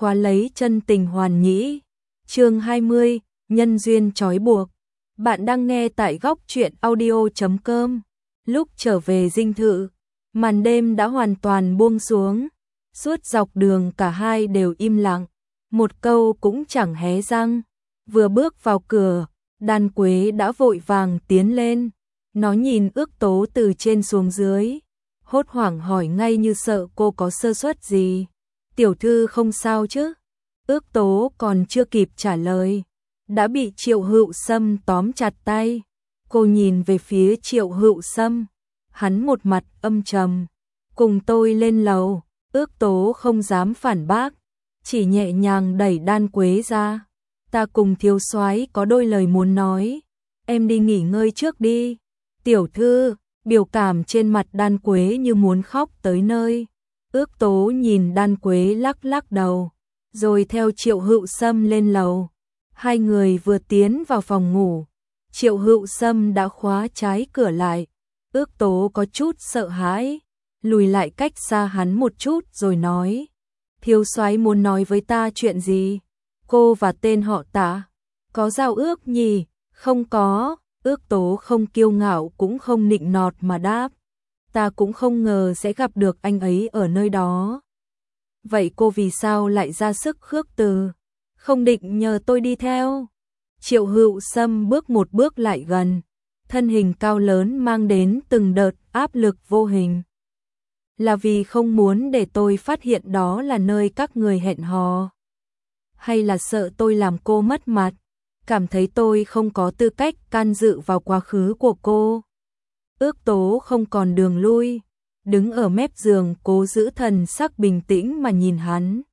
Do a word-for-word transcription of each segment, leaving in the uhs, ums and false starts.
khóa lấy chân tình hoàn nhĩ. Chương hai mươi, nhân duyên trói buộc. Bạn đang nghe tại góc truyện audio chấm com. Lúc trở về dinh thự, màn đêm đã hoàn toàn buông xuống. Suốt dọc đường cả hai đều im lặng, một câu cũng chẳng hé răng. Vừa bước vào cửa, Đan Quế đã vội vàng tiến lên. Nó nhìn Ước Tố từ trên xuống dưới, hốt hoảng hỏi ngay như sợ cô có sơ suất gì. Tiểu thư không sao chứ? Ước Tố còn chưa kịp trả lời, đã bị Triệu Hữu Sâm tóm chặt tay. Cô nhìn về phía Triệu Hữu Sâm, hắn một mặt âm trầm. Cùng tôi lên lầu. Ước Tố không dám phản bác, chỉ nhẹ nhàng đẩy Đan Quế ra. Ta cùng thiếu soái có đôi lời muốn nói, em đi nghỉ ngơi trước đi. Tiểu thư, biểu cảm trên mặt Đan Quế như muốn khóc tới nơi. Ước Tố nhìn Đan Quế lắc lắc đầu, rồi theo Triệu Hữu Sâm lên lầu. Hai người vừa tiến vào phòng ngủ, Triệu Hữu Sâm đã khóa trái cửa lại. Ước Tố có chút sợ hãi, lùi lại cách xa hắn một chút rồi nói: thiếu soái muốn nói với ta chuyện gì? Cô và tên họ Tạ có giao ước nhỉ? Không có. Ước Tố không kiêu ngạo cũng không nịnh nọt mà đáp: ta cũng không ngờ sẽ gặp được anh ấy ở nơi đó. Vậy cô vì sao lại ra sức khước từ? Không định nhờ tôi đi theo? Triệu Hữu Sâm bước một bước lại gần, thân hình cao lớn mang đến từng đợt áp lực vô hình. Là vì không muốn để tôi phát hiện đó là nơi các người hẹn hò? Hay là sợ tôi làm cô mất mặt, cảm thấy tôi không có tư cách can dự vào quá khứ của cô? Ước Tố không còn đường lui, đứng ở mép giường cố giữ thần sắc bình tĩnh mà nhìn hắn.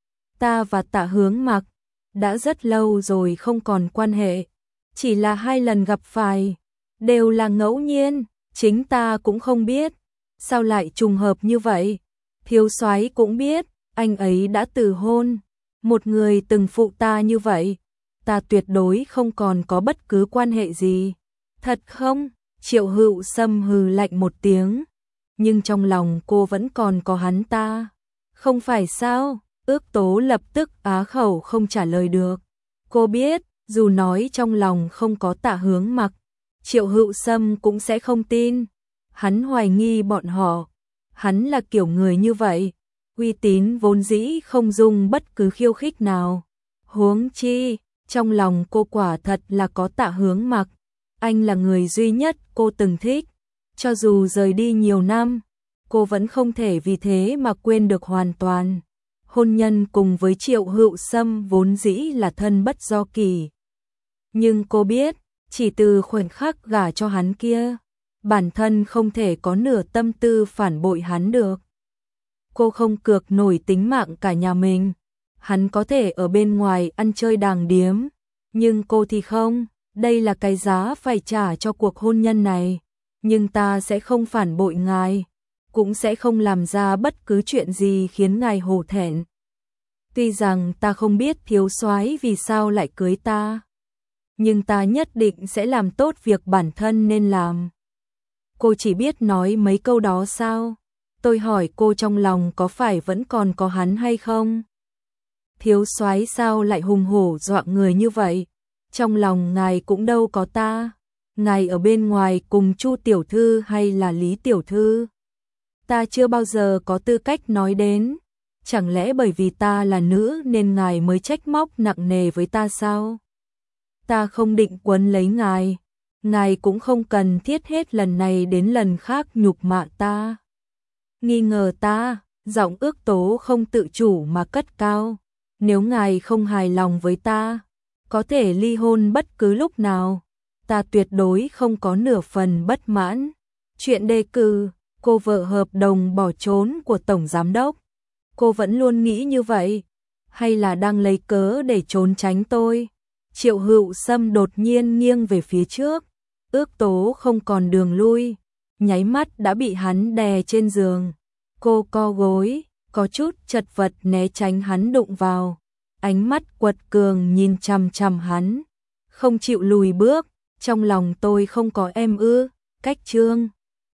Ta và Tạ Hướng Mặc đã rất lâu rồi không còn quan hệ, chỉ là hai lần gặp phải, đều là ngẫu nhiên, chính ta cũng không biết. Sao lại trùng hợp như vậy? Thiếu soái cũng biết, anh ấy đã từ hôn. Một người từng phụ ta như vậy, ta tuyệt đối không còn có bất cứ quan hệ gì. Thật không? Triệu Hữu Sâm hừ lạnh một tiếng. Nhưng trong lòng cô vẫn còn có hắn ta. Không phải sao? Ước Tố lập tức á khẩu không trả lời được. Cô biết, dù nói trong lòng không có Tạ Hướng Mặc, Triệu Hữu Sâm cũng sẽ không tin. Hắn hoài nghi bọn họ. Hắn là kiểu người như vậy, uy tín vốn dĩ không dung bất cứ khiêu khích nào. Huống chi, trong lòng cô quả thật là có Tạ Hướng Mặc. Anh là người duy nhất cô từng thích. Cho dù rời đi nhiều năm, cô vẫn không thể vì thế mà quên được hoàn toàn. Hôn nhân cùng với Triệu Hữu Sâm vốn dĩ là thân bất do kỳ. Nhưng cô biết, chỉ từ khoảnh khắc gả cho hắn kia, bản thân không thể có nửa tâm tư phản bội hắn được. Cô không cược nổi tính mạng cả nhà mình. Hắn có thể ở bên ngoài ăn chơi đàng điếm, nhưng cô thì không. Đây là cái giá phải trả cho cuộc hôn nhân này. Nhưng ta sẽ không phản bội ngài, cũng sẽ không làm ra bất cứ chuyện gì khiến ngài hổ thẹn. Tuy rằng ta không biết thiếu soái vì sao lại cưới ta, nhưng ta nhất định sẽ làm tốt việc bản thân nên làm. Cô chỉ biết nói mấy câu đó sao? Tôi hỏi cô trong lòng có phải vẫn còn có hắn hay không? Thiếu soái sao lại hùng hổ dọa người như vậy? Trong lòng ngài cũng đâu có ta. Ngài ở bên ngoài cùng Chu tiểu thư hay là Lý tiểu thư? Ta chưa bao giờ có tư cách nói đến. Chẳng lẽ bởi vì ta là nữ nên ngài mới trách móc nặng nề với ta sao? Ta không định quấn lấy ngài. Ngài cũng không cần thiết hết lần này đến lần khác nhục mạ ta, nghi ngờ ta. Giọng Ước Tố không tự chủ mà cất cao. Nếu ngài không hài lòng với ta, có thể ly hôn bất cứ lúc nào. Ta tuyệt đối không có nửa phần bất mãn. Chuyện đề cử, cô vợ hợp đồng bỏ trốn của Tổng Giám Đốc. Cô vẫn luôn nghĩ như vậy, hay là đang lấy cớ để trốn tránh tôi? Triệu Hữu Sâm đột nhiên nghiêng về phía trước. Ước Tố không còn đường lui, nháy mắt đã bị hắn đè trên giường. Cô co gối, có chút chật vật né tránh hắn đụng vào. Ánh mắt quật cường nhìn chằm chằm hắn, không chịu lùi bước. Trong lòng tôi không có em ư? Cách chương